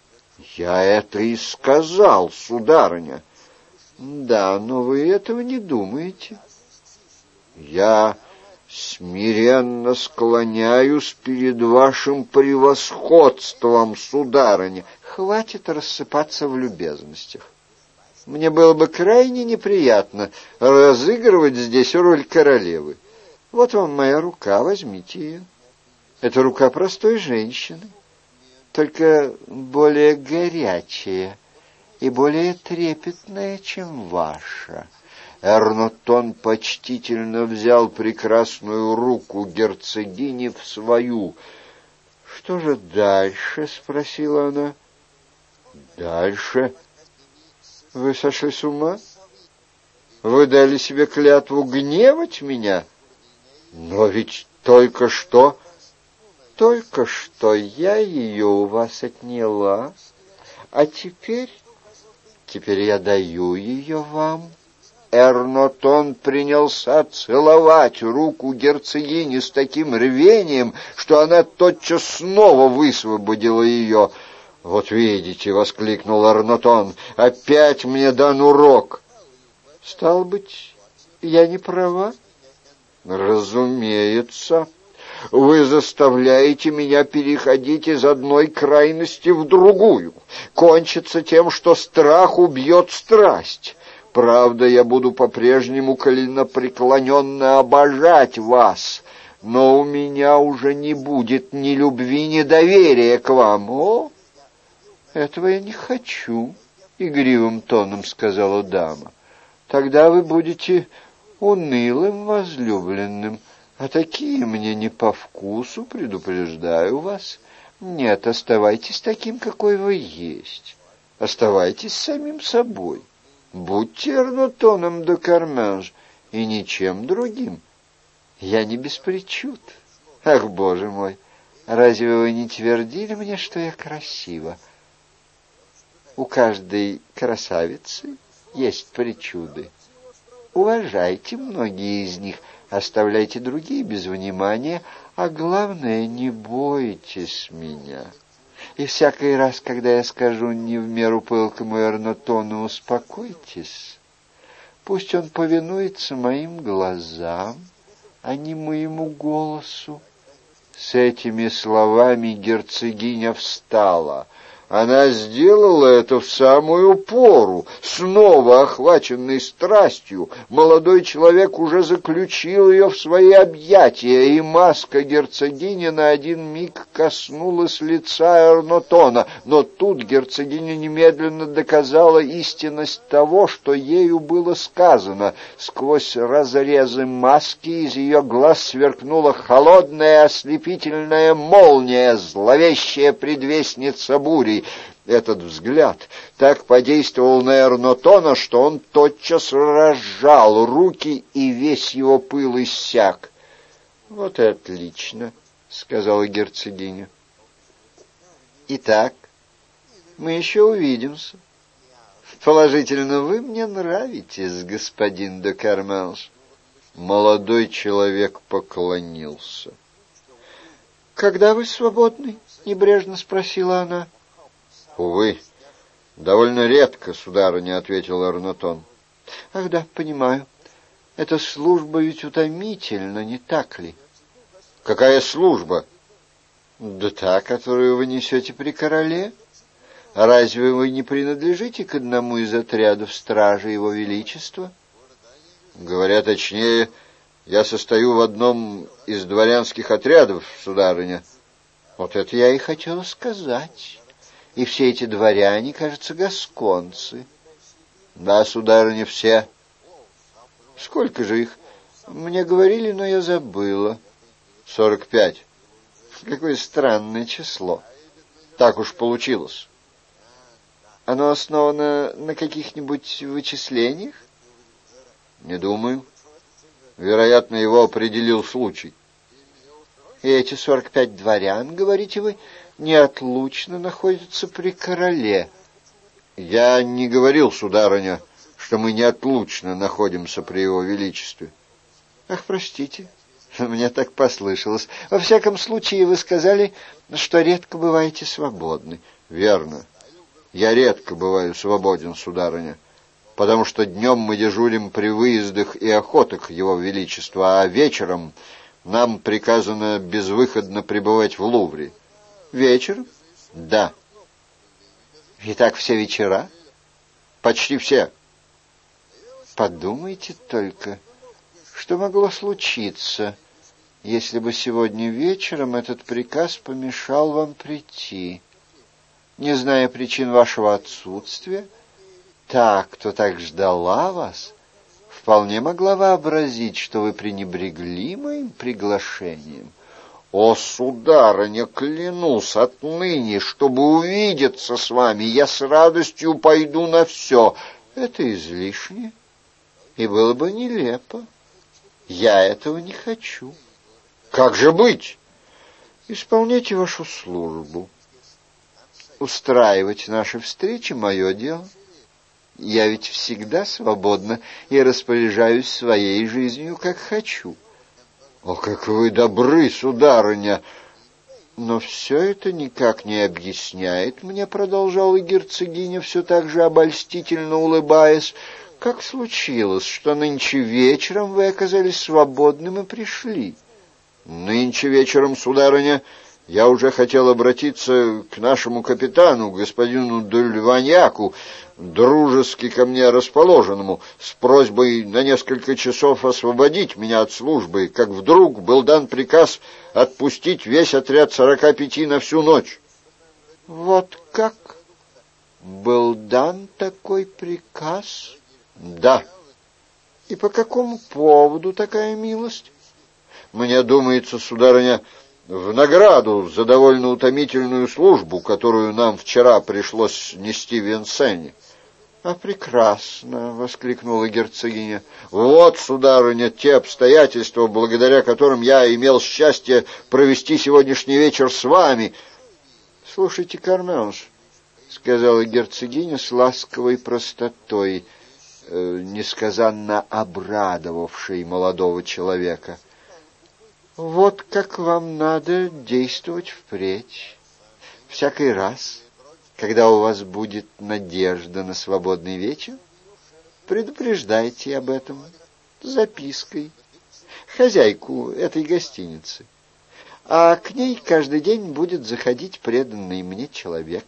«Я это и сказал, сударыня». «Да, но вы этого не думаете». «Я смиренно склоняюсь перед вашим превосходством, сударыня». «Хватит рассыпаться в любезностях. Мне было бы крайне неприятно разыгрывать здесь роль королевы. Вот вам моя рука, возьмите ее. Это рука простой женщины, только более горячая и более трепетная, чем ваша». Эрнотон почтительно взял прекрасную руку герцогини в свою. «Что же дальше?» — спросила она. Дальше? Вы сошли с ума? Вы дали себе клятву гневать меня? Но ведь только что... Только что я ее у вас отняла, а теперь... Теперь я даю ее вам. Эрнотон принялся целовать руку герцогини с таким рвением, что она тотчас снова высвободила ее. «Вот видите», — воскликнул Эрнотон, — «опять мне дан урок». «Стало быть, я не права?» «Разумеется. Вы заставляете меня переходить из одной крайности в другую. Кончится тем, что страх убьет страсть. Правда, я буду по-прежнему коленопреклоненно обожать вас, но у меня уже не будет ни любви, ни доверия к вам». «О, этого я не хочу», — игривым тоном сказала дама. «Тогда вы будете унылым возлюбленным, а такие мне не по вкусу, предупреждаю вас. Нет, оставайтесь таким, какой вы есть. Оставайтесь самим собой. Будьте Эрнотоном де Карменж и ничем другим. Я не без причуд. Ах, Боже мой, разве вы не твердили мне, что я красива? У каждой красавицы есть причуды. Уважайте многие из них, оставляйте другие без внимания, а главное, не бойтесь меня. И всякий раз, когда я скажу не в меру пылкому Эрнотону «успокойтесь», пусть он повинуется моим глазам, а не моему голосу. С этими словами герцогиня встала. Она сделала это в самую пору. Снова охваченный страстью, молодой человек уже заключил ее в свои объятия, и маска герцогини на один миг коснулась лица Эрнотона. Но тут герцогиня немедленно доказала истинность того, что ею было сказано. Сквозь разрезы маски из ее глаз сверкнула холодная ослепительная молния, зловещая предвестница бури. Этот взгляд так подействовал на Эрнотона, что он тотчас разжал руки, и весь его пыл иссяк. — Вот и отлично, — сказала герцогиня. — Итак, мы еще увидимся. Положительно, вы мне нравитесь, господин де Карменж. Молодой человек поклонился. — Когда вы свободны? — небрежно спросила она. — Увы, довольно редко, сударыня, — ответил Эрнотон. — Ах да, понимаю. Эта служба ведь утомительна, не так ли? — Какая служба? — Да та, которую вы несете при короле. Разве вы не принадлежите к одному из отрядов стражи его величества? — Говоря точнее, я состою в одном из дворянских отрядов, сударыня. — Вот это я и хотела сказать. И все эти дворяне, кажется, гасконцы. — Да, сударыня, все. — Сколько же их? Мне говорили, но я забыла. — Сорок пять. Какое странное число. Так уж получилось. Оно основано на каких-нибудь вычислениях? — Не думаю. Вероятно, его определил случай. — И эти сорок пять дворян, говорите вы, неотлучно находятся при короле? — Я не говорил, сударыня, что мы неотлучно находимся при его величестве. — Ах, простите, мне так послышалось. Во всяком случае, вы сказали, что редко бываете свободны. — Верно. Я редко бываю свободен, сударыня, потому что днем мы дежурим при выездах и охотах его величества, а вечером нам приказано безвыходно пребывать в Лувре. — Вечером? — Да. — И так все вечера? — Почти все. — Подумайте только, что могло случиться, если бы сегодня вечером этот приказ помешал вам прийти. Не зная причин вашего отсутствия, та, кто так ждала вас, вполне могла вообразить, что вы пренебрегли моим приглашением. О, сударыня, клянусь отныне, чтобы увидеться с вами, я с радостью пойду на все. Это излишне, и было бы нелепо. Я этого не хочу. Как же быть? Исполняйте вашу службу. Устраивать наши встречи — мое дело. Я ведь всегда свободна и распоряжаюсь своей жизнью, как хочу. О, как вы добры, сударыня! Но все это никак не объясняет мне, продолжала герцогиня, все так же обольстительно улыбаясь, как случилось, что нынче вечером вы оказались свободным и пришли. Нынче вечером, сударыня, я уже хотел обратиться к нашему капитану, господину Д'Альваньяку, дружески ко мне расположенному, с просьбой на несколько часов освободить меня от службы, как вдруг был дан приказ отпустить весь отряд сорока пяти на всю ночь. Вот как? Был дан такой приказ? Да. И по какому поводу такая милость? Мне думается, сударыня, в награду за довольно утомительную службу, которую нам вчера пришлось нести в Винсене. — А прекрасно! — воскликнула герцогиня. — Вот, сударыня, те обстоятельства, благодаря которым я имел счастье провести сегодняшний вечер с вами. — Слушайте, Карменш, — сказала герцогиня с ласковой простотой, э, несказанно обрадовавшей молодого человека, — вот как вам надо действовать впредь. Всякий раз, когда у вас будет надежда на свободный вечер, предупреждайте об этом запиской хозяйку этой гостиницы, а к ней каждый день будет заходить преданный мне человек.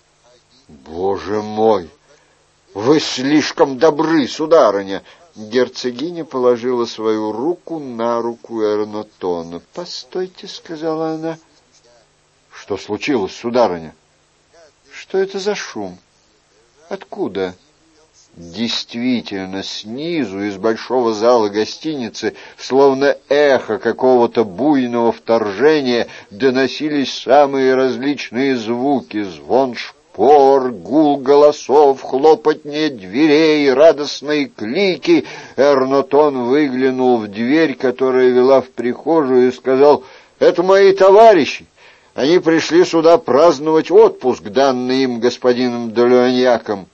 Боже мой! Вы слишком добры, сударыня! Герцогиня положила свою руку на руку Эрнотона. — Постойте, — сказала она. — Что случилось, сударыня? — Что это за шум? Откуда? Действительно, снизу, из большого зала гостиницы, словно эхо какого-то буйного вторжения, доносились самые различные звуки: звон шпор, гул голосов, хлопанье дверей, радостные клики. Эрнотон выглянул в дверь, которая вела в прихожую, и сказал: «Это мои товарищи. Они пришли сюда праздновать отпуск, данный им господином Д'Альваньяком».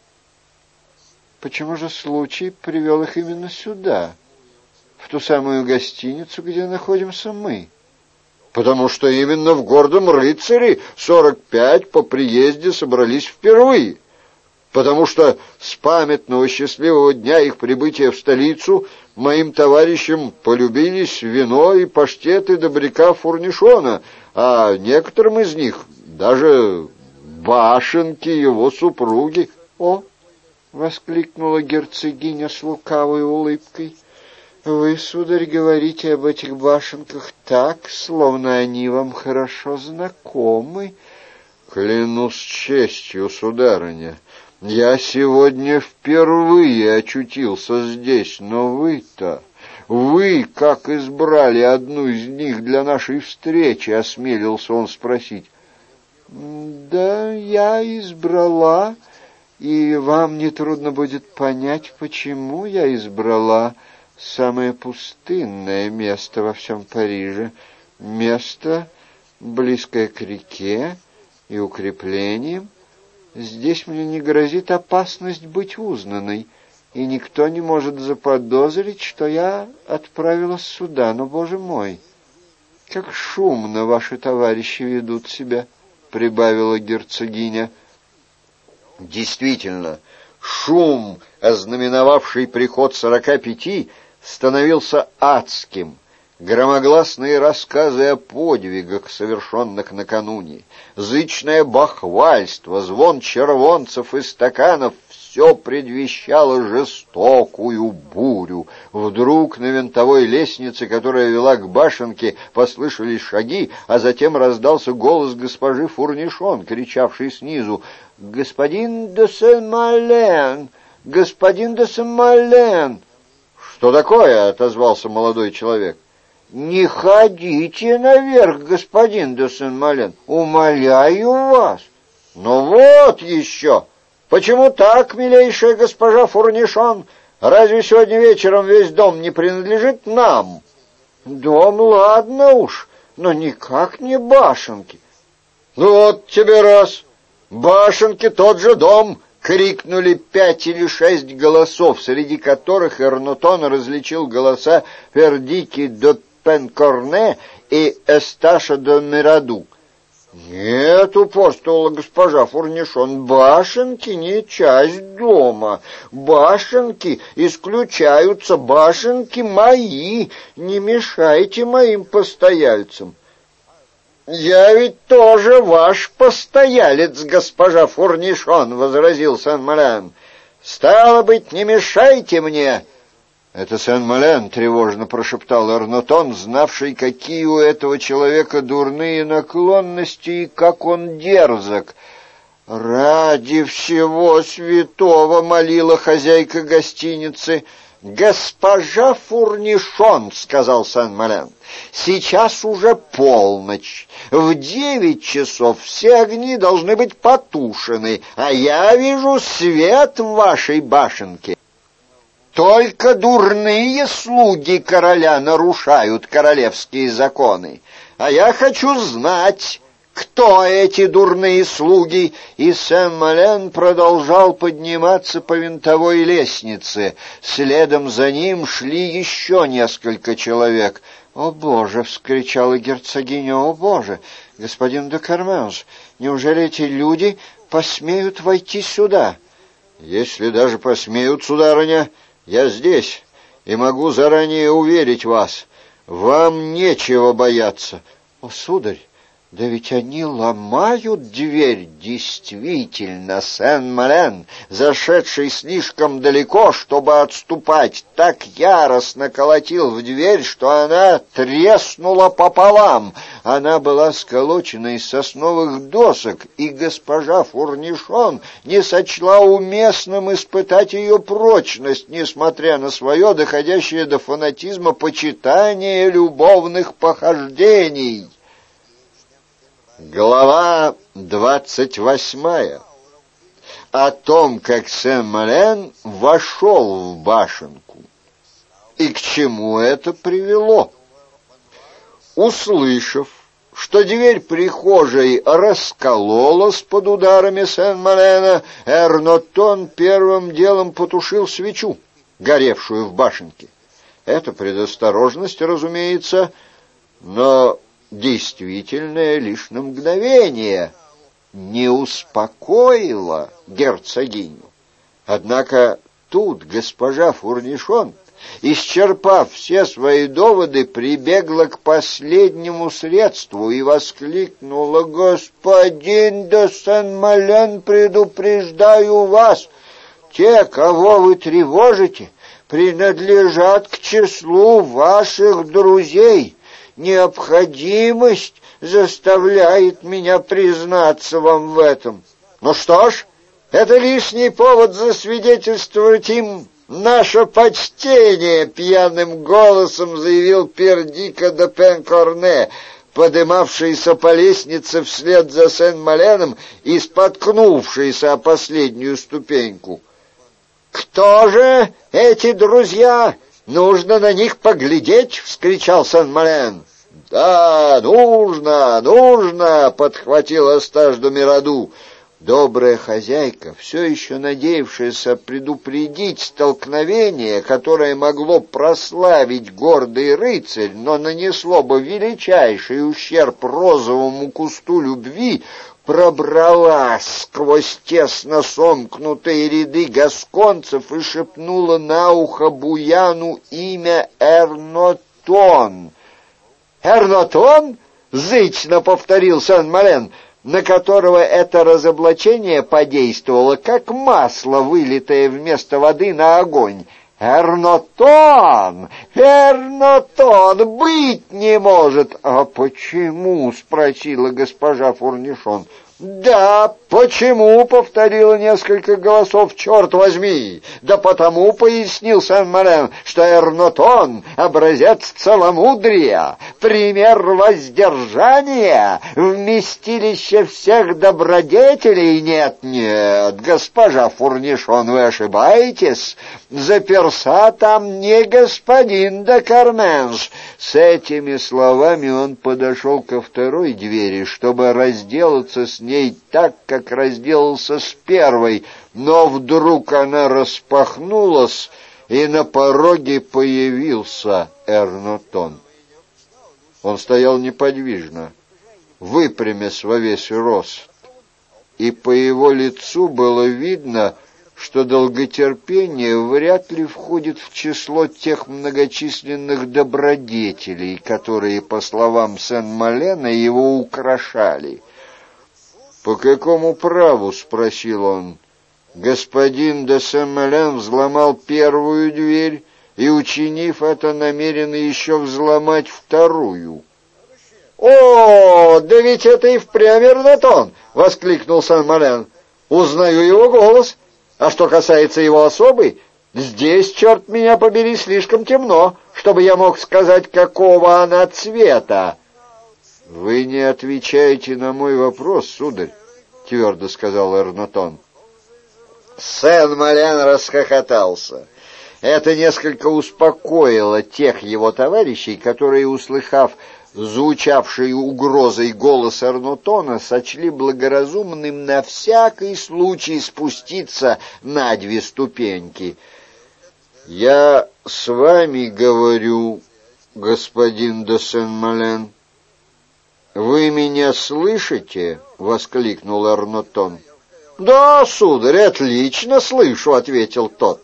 Почему же случай привел их именно сюда, в ту самую гостиницу, где находимся мы? Потому что именно в гордом рыцаре сорок пять по приезде собрались впервые. Потому что с памятного счастливого дня их прибытия в столицу моим товарищам полюбились вино и паштеты добряка Фурнишона, а некоторым из них даже башенки его супруги. — О! — воскликнула герцогиня с лукавой улыбкой. — Вы, сударь, говорите об этих башенках так, словно они вам хорошо знакомы. — Клянусь честью, сударыня, я сегодня впервые очутился здесь, но вы-то... Вы как избрали одну из них для нашей встречи? — осмелился он спросить. — Да, я избрала, и вам нетрудно будет понять, почему я избрала самое пустынное место во всем Париже, место, близкое к реке и укреплениям. Здесь мне не грозит опасность быть узнанной, и никто не может заподозрить, что я отправилась сюда. Но, Боже мой, как шумно ваши товарищи ведут себя, — прибавила герцогиня. Действительно, шум, ознаменовавший приход сорока пяти, становился адским. Громогласные рассказы о подвигах, совершенных накануне, зычное бахвальство, звон червонцев и стаканов — все предвещало жестокую бурю. Вдруг на винтовой лестнице, которая вела к башенке, послышались шаги, а затем раздался голос госпожи Фурнишон, кричавшей снизу: «Господин де Сен-Мален! Господин де Сен-Мален!» «Что такое?» — отозвался молодой человек. Не ходите наверх, господин де Сен-Мален, умоляю вас. Ну вот еще. Почему так, милейшая госпожа Фурнишон? Разве сегодня вечером весь дом не принадлежит нам? Дом, ладно уж, но никак не башенки. Ну вот тебе раз. Башенки тот же дом. Крикнули пять или шесть голосов, среди которых Эрнотон различил голоса Пердики де Пенкорне и Эсташа де Мираду. «Нет, — упорствовала госпожа Фурнишон, — башенки не часть дома. Башенки исключаются, башенки мои. Не мешайте моим постояльцам». «Я ведь тоже ваш постоялец, госпожа Фурнишон», — возразил Сен-Мален. «Стало быть, не мешайте мне». «Это Сен-Мален», — тревожно прошептал Эрнотон, знавший, какие у этого человека дурные наклонности и как он дерзок. «Ради всего святого», — молила хозяйка гостиницы. «Госпожа Фурнишон», — сказал Сен-Мален, — «сейчас уже полночь. В девять часов все огни должны быть потушены, а я вижу свет в вашей башенке. Только дурные слуги короля нарушают королевские законы, а я хочу знать, кто эти дурные слуги?» И Сен-Мален продолжал подниматься по винтовой лестнице. Следом за ним шли еще несколько человек. «О, Боже!» — вскричала герцогиня. «О, Боже! Господин де Карменс, неужели эти люди посмеют войти сюда?» «Если даже посмеют, сударыня, я здесь и могу заранее уверить вас, вам нечего бояться». «О, сударь! Да ведь они ломают дверь!» Действительно, Сен-Мален, зашедший слишком далеко, чтобы отступать, так яростно колотил в дверь, что она треснула пополам. Она была сколочена из сосновых досок, и госпожа Фурнишон не сочла уместным испытать ее прочность, несмотря на свое доходящее до фанатизма почитание любовных похождений. Глава двадцать восьмая. О том, как Сен-Мален вошел в башенку и к чему это привело. Услышав, что дверь прихожей раскололась под ударами Сен-Малена, Эрнотон первым делом потушил свечу, горевшую в башенке. Эта предосторожность, разумеется, но действительное лишь на мгновение, не успокоила герцогиню. Однако тут госпожа Фурнишон, исчерпав все свои доводы, прибегла к последнему средству и воскликнула: «Господин де Сен-Мален, предупреждаю вас, те, кого вы тревожите, принадлежат к числу ваших друзей. Необходимость заставляет меня признаться вам в этом». «Ну что ж, это лишний повод засвидетельствовать им наше почтение», — пьяным голосом заявил Пердика де Пенкорне, подымавшийся по лестнице вслед за Сен-Маленом и споткнувшийся о последнюю ступеньку. «Кто же эти друзья? Нужно на них поглядеть!» — вскричал Сен-Мален. «Да, нужно, нужно!» — подхватил Эсташ де Мираду. Добрая хозяйка, все еще надеявшаяся предупредить столкновение, которое могло прославить гордый рыцарь, но нанесло бы величайший ущерб розовому кусту любви, пробралась сквозь тесно сомкнутые ряды гасконцев и шепнула на ухо Буяну имя Эрнотон. «Эрнотон?» — зычно повторил Сен-Мален, на которого это разоблачение подействовало, как масло, вылитое вместо воды на огонь. «Эрнотон! Эрнотон! Быть не может!» «А почему?» — спросила госпожа Фурнишон. «Да, почему?» — повторило несколько голосов. «Черт возьми!» «Да потому», — пояснил Сен-Мален, «что Эрнотон — образец целомудрия, пример воздержания, вместилище всех добродетелей». «Нет, нет, госпожа Фурнишон, вы ошибаетесь. Заперся там не господин де Карменш». С этими словами он подошел ко второй двери, чтобы разделаться с ней так, как разделался с первой, но вдруг она распахнулась, и на пороге появился Эрнотон. Он стоял неподвижно, выпрямясь во весь рост, и по его лицу было видно, что долготерпение вряд ли входит в число тех многочисленных добродетелей, которые, по словам Сен-Малена, его украшали. «По какому праву?» — спросил он. Господин де Сен-Мален взломал первую дверь и, учинив это, намерен еще взломать вторую. «О, да ведь это и впрямь Эрнотон!» — воскликнул Сен-Мален. «Узнаю его голос. А что касается его особы, здесь, черт меня побери, слишком темно, чтобы я мог сказать, какого она цвета». «Вы не отвечаете на мой вопрос, сударь», — твердо сказал Эрнотон. Сен-Мален расхохотался. Это несколько успокоило тех его товарищей, которые, услыхав звучавший угрозой голос Эрнотона, сочли благоразумным на всякий случай спуститься на две ступеньки. «Я с вами говорю, господин де Сен-Мален». «Вы меня слышите?» — воскликнул Эрнотон. «Да, сударь, отлично слышу», — ответил тот.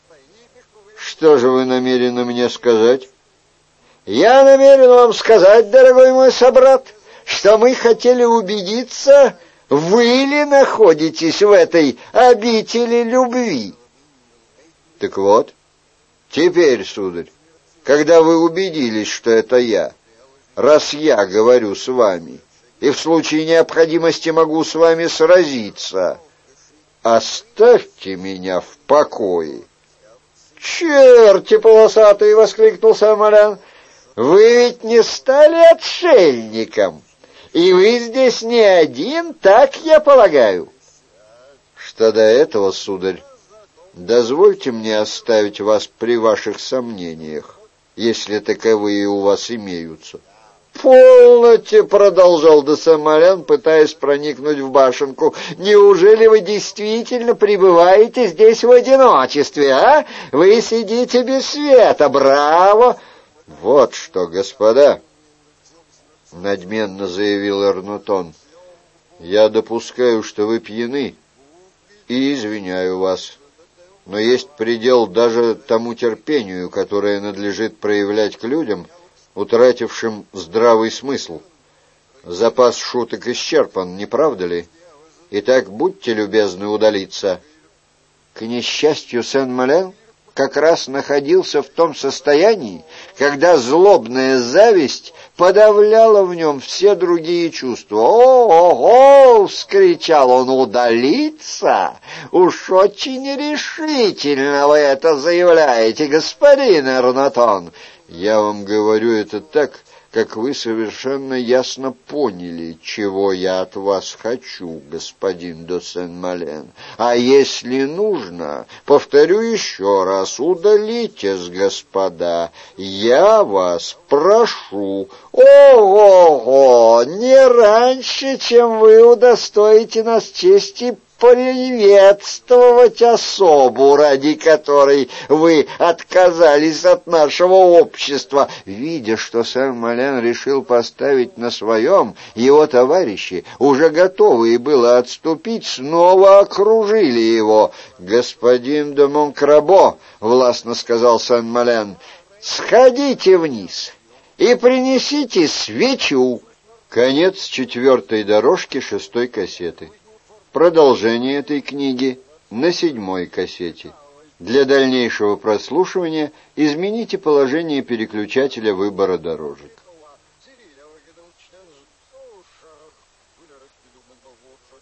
«Что же вы намерены мне сказать?» «Я намерен вам сказать, дорогой мой собрат, что мы хотели убедиться, вы ли находитесь в этой обители любви». «Так вот, теперь, сударь, когда вы убедились, что это я, раз я говорю с вами, и в случае необходимости могу с вами сразиться, оставьте меня в покое». «Черти полосатые!» — воскликнул Сен-Мален. «Вы ведь не стали отшельником, и вы здесь не один, так я полагаю». «Что до этого, сударь, дозвольте мне оставить вас при ваших сомнениях, если таковые у вас имеются». «Полноте!» — продолжал де Сен-Мален, пытаясь проникнуть в башенку. «Неужели вы действительно пребываете здесь в одиночестве, а? Вы сидите без света, браво!» «Вот что, господа!» — надменно заявил Эрнотон. «Я допускаю, что вы пьяны, и извиняю вас. Но есть предел даже тому терпению, которое надлежит проявлять к людям, утратившим здравый смысл. Запас шуток исчерпан, не правда ли? Итак, будьте любезны удалиться». К несчастью, Сен-Мален как раз находился в том состоянии, когда злобная зависть подавляла в нем все другие чувства. «О-о-о!» — вскричал он. «Удалиться? Уж очень решительно вы это заявляете, господин Эрнотон». «Я вам говорю это так, как вы совершенно ясно поняли, чего я от вас хочу, господин де Сен-Мален. А если нужно, повторю еще раз, удалитесь, господа, я вас прошу». «Ого-го! Не раньше, чем вы удостоите нас чести приветствовать особу, ради которой вы отказались от нашего общества». Видя, что Сен-Мален решил поставить на своем, его товарищи, уже готовые было отступить, снова окружили его. «Господин де Монкрабо», — властно сказал Сен-Мален, — «сходите вниз и принесите свечу». Конец четвертой дорожки шестой кассеты. Продолжение этой книги на седьмой кассете. Для дальнейшего прослушивания измените положение переключателя выбора дорожек.